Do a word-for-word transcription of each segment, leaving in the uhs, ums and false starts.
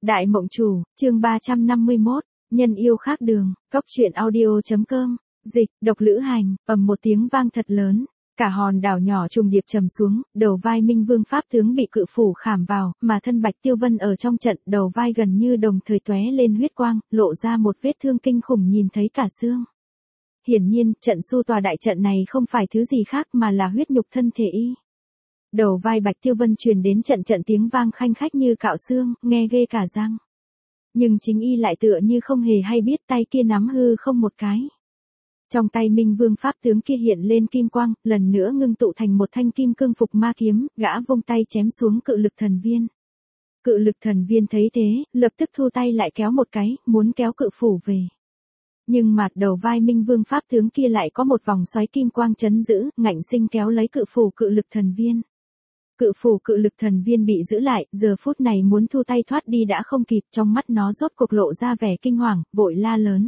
Đại Mộng Chủ, chương ba trăm năm mươi mốt, nhân yêu khác đường, cốc truyện audio chấm com, dịch, độc lữ hành, ầm một tiếng vang thật lớn, cả hòn đảo nhỏ trùng điệp trầm xuống, đầu vai Minh Vương pháp tướng bị cự phủ khảm vào, mà thân Bạch Tiêu Vân ở trong trận, đầu vai gần như đồng thời tóe lên huyết quang, lộ ra một vết thương kinh khủng nhìn thấy cả xương. Hiển nhiên, trận su tòa đại trận này không phải thứ gì khác mà là huyết nhục thân thể y. Đầu vai Bạch Tiêu Vân truyền đến trận trận tiếng vang khanh khách như cạo xương, nghe ghê cả răng. Nhưng chính y lại tựa như không hề hay biết, tay kia nắm hư không một cái. Trong tay Minh Vương pháp tướng kia hiện lên kim quang, lần nữa ngưng tụ thành một thanh kim cương phục ma kiếm, gã vung tay chém xuống cự lực thần viên. Cự lực thần viên thấy thế, lập tức thu tay lại kéo một cái, muốn kéo cự phủ về. Nhưng mặt đầu vai Minh Vương pháp tướng kia lại có một vòng xoáy kim quang chấn giữ, ngạnh sinh kéo lấy cự phủ cự lực thần viên. Cự phủ cự lực thần viên bị giữ lại, giờ phút này muốn thu tay thoát đi đã không kịp, trong mắt nó rốt cuộc lộ ra vẻ kinh hoàng, vội la lớn.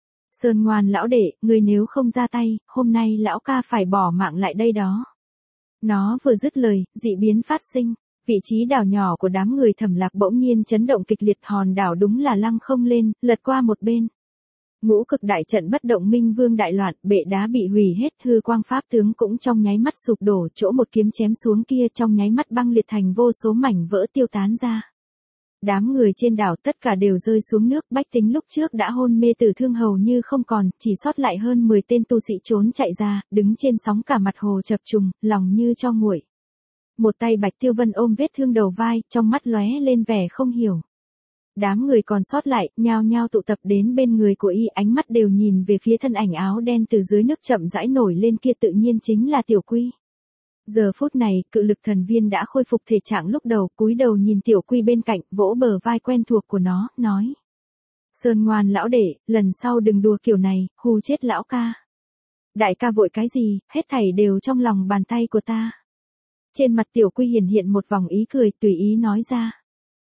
Sơn ngoan lão đệ, người nếu không ra tay, hôm nay lão ca phải bỏ mạng lại đây đó. Nó vừa dứt lời, dị biến phát sinh, vị trí đảo nhỏ của đám người Thẩm Lạc bỗng nhiên chấn động kịch liệt, hòn đảo đúng là lăng không lên, lật qua một bên. Ngũ cực đại trận bất động, Minh Vương đại loạn, bệ đá bị hủy hết, hư quang pháp tướng cũng trong nháy mắt sụp đổ, chỗ một kiếm chém xuống kia trong nháy mắt băng liệt thành vô số mảnh vỡ tiêu tán ra. Đám người trên đảo tất cả đều rơi xuống nước, bách tính lúc trước đã hôn mê tử thương hầu như không còn, chỉ sót lại hơn mười tên tu sĩ trốn chạy ra, đứng trên sóng cả mặt hồ chập trùng, lòng như cho nguội. Một tay Bạch Tiêu Vân ôm vết thương đầu vai, trong mắt lóe lên vẻ không hiểu. Đám người còn sót lại, nhao nhao tụ tập đến bên người của y, ánh mắt đều nhìn về phía thân ảnh áo đen từ dưới nước chậm rãi nổi lên kia, tự nhiên chính là Tiểu Quy. Giờ phút này, cự lực thần viên đã khôi phục thể trạng lúc đầu, cúi đầu nhìn Tiểu Quy bên cạnh, vỗ bờ vai quen thuộc của nó, nói. Sơn ngoan lão đệ, lần sau đừng đùa kiểu này, hù chết lão ca. Đại ca vội cái gì, hết thảy đều trong lòng bàn tay của ta. Trên mặt Tiểu Quy hiển hiện một vòng ý cười, tùy ý nói ra.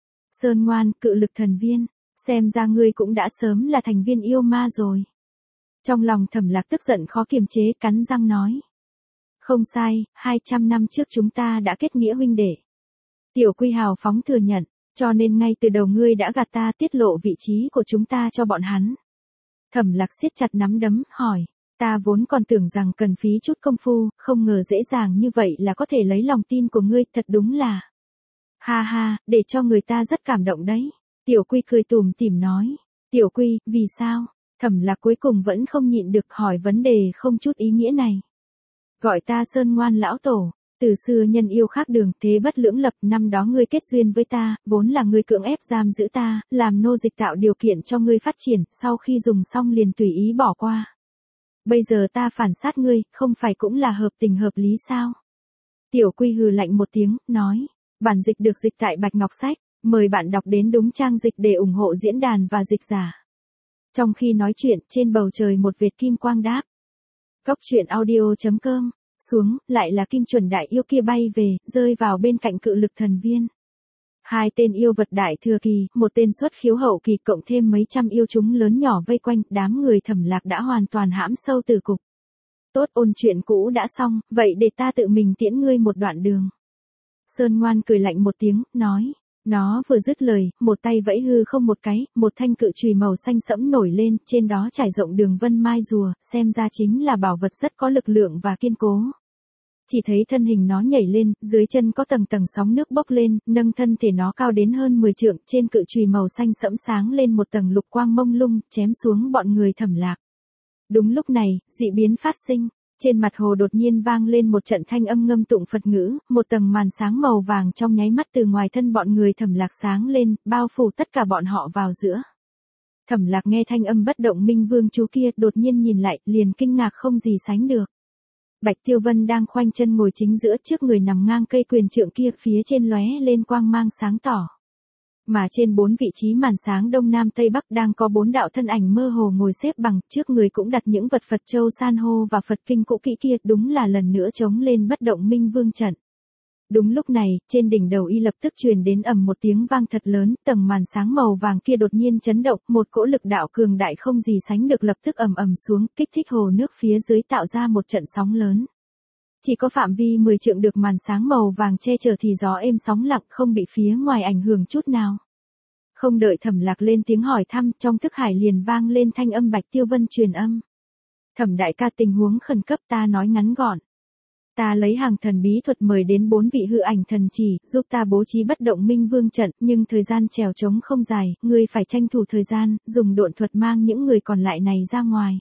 Sơn ngoan, cự lực thần viên, xem ra ngươi cũng đã sớm là thành viên yêu ma rồi. Trong lòng Thẩm Lạc tức giận khó kiềm chế, cắn răng nói. Không sai, hai trăm năm trước chúng ta đã kết nghĩa huynh đệ. Tiểu Quy hào phóng thừa nhận, cho nên ngay từ đầu ngươi đã gạt ta, tiết lộ vị trí của chúng ta cho bọn hắn. Thẩm Lạc siết chặt nắm đấm, hỏi, ta vốn còn tưởng rằng cần phí chút công phu, không ngờ dễ dàng như vậy là có thể lấy lòng tin của ngươi, thật đúng là. Ha ha, để cho người ta rất cảm động đấy. Tiểu Quy cười tủm tỉm nói. Tiểu Quy, vì sao? Thẩm Lạc cuối cùng vẫn không nhịn được hỏi vấn đề không chút ý nghĩa này. Gọi ta Sơn ngoan lão tổ, từ xưa nhân yêu khác đường, thế bất lưỡng lập, năm đó ngươi kết duyên với ta, vốn là ngươi cưỡng ép giam giữ ta, làm nô dịch tạo điều kiện cho ngươi phát triển, sau khi dùng xong liền tùy ý bỏ qua. Bây giờ ta phản sát ngươi, không phải cũng là hợp tình hợp lý sao? Tiểu Quy hừ lạnh một tiếng, nói. Bản dịch được dịch tại Bạch Ngọc Sách, mời bạn đọc đến đúng trang dịch để ủng hộ diễn đàn và dịch giả. Trong khi nói chuyện, trên bầu trời một vệt kim quang đáp. Cốc truyện audio chấm com, xuống, lại là Kim Chuẩn đại yêu kia bay về, rơi vào bên cạnh cự lực thần viên. Hai tên yêu vật đại thừa kỳ, một tên xuất khiếu hậu kỳ, cộng thêm mấy trăm yêu chúng lớn nhỏ vây quanh, đám người Thẩm Lạc đã hoàn toàn hãm sâu từ cục. Tốt, ôn chuyện cũ đã xong, vậy để ta tự mình tiễn ngươi một đoạn đường. Sơn ngoan cười lạnh một tiếng, nói. Nó vừa dứt lời, một tay vẫy hư không một cái, một thanh cự chùy màu xanh sẫm nổi lên, trên đó trải rộng đường vân mai rùa, xem ra chính là bảo vật rất có lực lượng và kiên cố. Chỉ thấy thân hình nó nhảy lên, dưới chân có tầng tầng sóng nước bốc lên, nâng thân thể nó cao đến hơn mười trượng, trên cự chùy màu xanh sẫm sáng lên một tầng lục quang mông lung, chém xuống bọn người Thẩm Lạc. Đúng lúc này, dị biến phát sinh. Trên mặt hồ đột nhiên vang lên một trận thanh âm ngâm tụng Phật ngữ, một tầng màn sáng màu vàng trong nháy mắt từ ngoài thân bọn người Thẩm Lạc sáng lên, bao phủ tất cả bọn họ vào giữa. Thẩm Lạc nghe thanh âm bất động Minh Vương chú kia, đột nhiên nhìn lại, liền kinh ngạc không gì sánh được. Bạch Tiêu Vân đang khoanh chân ngồi chính giữa, trước người nằm ngang cây quyền trượng kia, phía trên lóe lên quang mang sáng tỏ. Mà trên bốn vị trí màn sáng đông nam tây bắc đang có bốn đạo thân ảnh mơ hồ ngồi xếp bằng, trước người cũng đặt những vật Phật châu san hô và Phật kinh cũ kỹ kia, đúng là lần nữa chống lên bất động Minh Vương trận. Đúng lúc này, trên đỉnh đầu y lập tức truyền đến ầm một tiếng vang thật lớn, tầng màn sáng màu vàng kia đột nhiên chấn động, một cỗ lực đạo cường đại không gì sánh được lập tức ầm ầm xuống, kích thích hồ nước phía dưới tạo ra một trận sóng lớn. Chỉ có phạm vi mười trượng được màn sáng màu vàng che chở thì gió êm sóng lặng, không bị phía ngoài ảnh hưởng chút nào. Không đợi Thẩm Lạc lên tiếng hỏi thăm, trong thức hải liền vang lên thanh âm Bạch Tiêu Vân truyền âm. Thẩm đại ca, tình huống khẩn cấp, ta nói ngắn gọn. Ta lấy hàng thần bí thuật mời đến bốn vị hư ảnh thần chỉ, giúp ta bố trí bất động minh vương trận, nhưng thời gian trèo trống không dài, ngươi phải tranh thủ thời gian, dùng độn thuật mang những người còn lại này ra ngoài.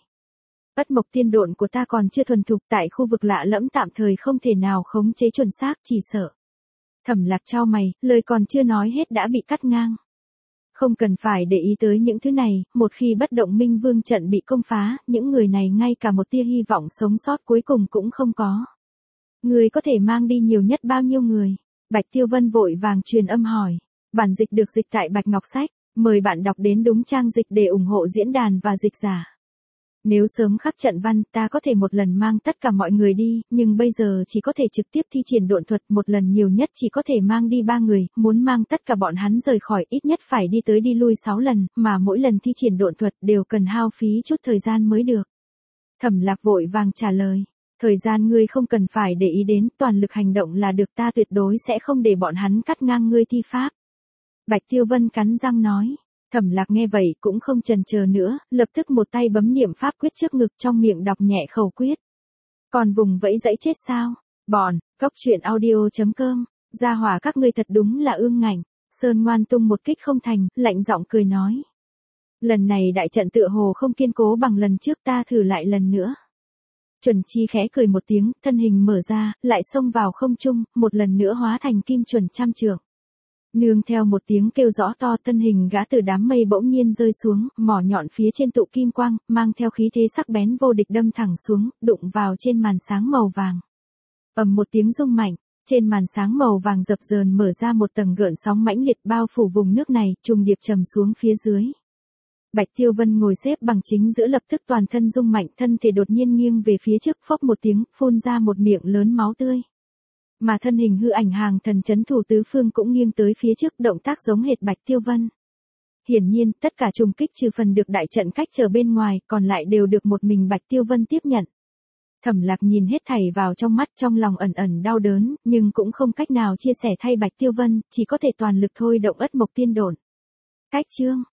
Ất mộc tiên độn của ta còn chưa thuần thục, tại khu vực lạ lẫm tạm thời không thể nào khống chế chuẩn xác, chỉ sợ. Thẩm Lạc chau mày, lời còn chưa nói hết đã bị cắt ngang. Không cần phải để ý tới những thứ này, một khi bất động minh vương trận bị công phá, những người này ngay cả một tia hy vọng sống sót cuối cùng cũng không có. Người có thể mang đi nhiều nhất bao nhiêu người? Bạch Tiêu Vân vội vàng truyền âm hỏi. Bản dịch được dịch tại Bạch Ngọc Sách, mời bạn đọc đến đúng trang dịch để ủng hộ diễn đàn và dịch giả. Nếu sớm khắc trận văn, ta có thể một lần mang tất cả mọi người đi, nhưng bây giờ chỉ có thể trực tiếp thi triển độn thuật, một lần nhiều nhất chỉ có thể mang đi ba người, muốn mang tất cả bọn hắn rời khỏi ít nhất phải đi tới đi lui sáu lần, mà mỗi lần thi triển độn thuật đều cần hao phí chút thời gian mới được. Thẩm Lạc vội vàng trả lời. Thời gian ngươi không cần phải để ý đến, toàn lực hành động là được, ta tuyệt đối sẽ không để bọn hắn cắt ngang ngươi thi pháp. Bạch Tiêu Vân cắn răng nói. Thẩm Lạc nghe vậy cũng không chần chờ nữa, lập tức một tay bấm niệm pháp quyết trước ngực, trong miệng đọc nhẹ khẩu quyết. Còn vùng vẫy dãy chết sao? Bọn, góc truyện audio chấm com, gia hỏa các ngươi thật đúng là ương ngạnh. Sơn Ngoan tung một kích không thành, lạnh giọng cười nói. Lần này đại trận tựa hồ không kiên cố bằng lần trước, ta thử lại lần nữa. Chuẩn Chi khẽ cười một tiếng, thân hình mở ra, lại xông vào không trung, một lần nữa hóa thành kim chuẩn trăm trượng. Nương theo một tiếng kêu rõ to, thân hình gã từ đám mây bỗng nhiên rơi xuống, mỏ nhọn phía trên tụ kim quang, mang theo khí thế sắc bén vô địch đâm thẳng xuống, đụng vào trên màn sáng màu vàng. Ầm một tiếng rung mạnh, trên màn sáng màu vàng dập dờn mở ra một tầng gợn sóng mãnh liệt bao phủ vùng nước này, trùng điệp trầm xuống phía dưới. Bạch Tiêu Vân ngồi xếp bằng chính giữa lập tức toàn thân rung mạnh, thân thể đột nhiên nghiêng về phía trước, phốc một tiếng, phun ra một miệng lớn máu tươi. Mà thân hình hư ảnh hàng thần chấn thủ tứ phương cũng nghiêng tới phía trước, động tác giống hệt Bạch Tiêu Vân. Hiển nhiên, tất cả trùng kích trừ phần được đại trận cách trở bên ngoài, còn lại đều được một mình Bạch Tiêu Vân tiếp nhận. Thẩm Lạc nhìn hết thảy vào trong mắt, trong lòng ẩn ẩn đau đớn, nhưng cũng không cách nào chia sẻ thay Bạch Tiêu Vân, chỉ có thể toàn lực thôi động ất mộc tiên độn. Cách chương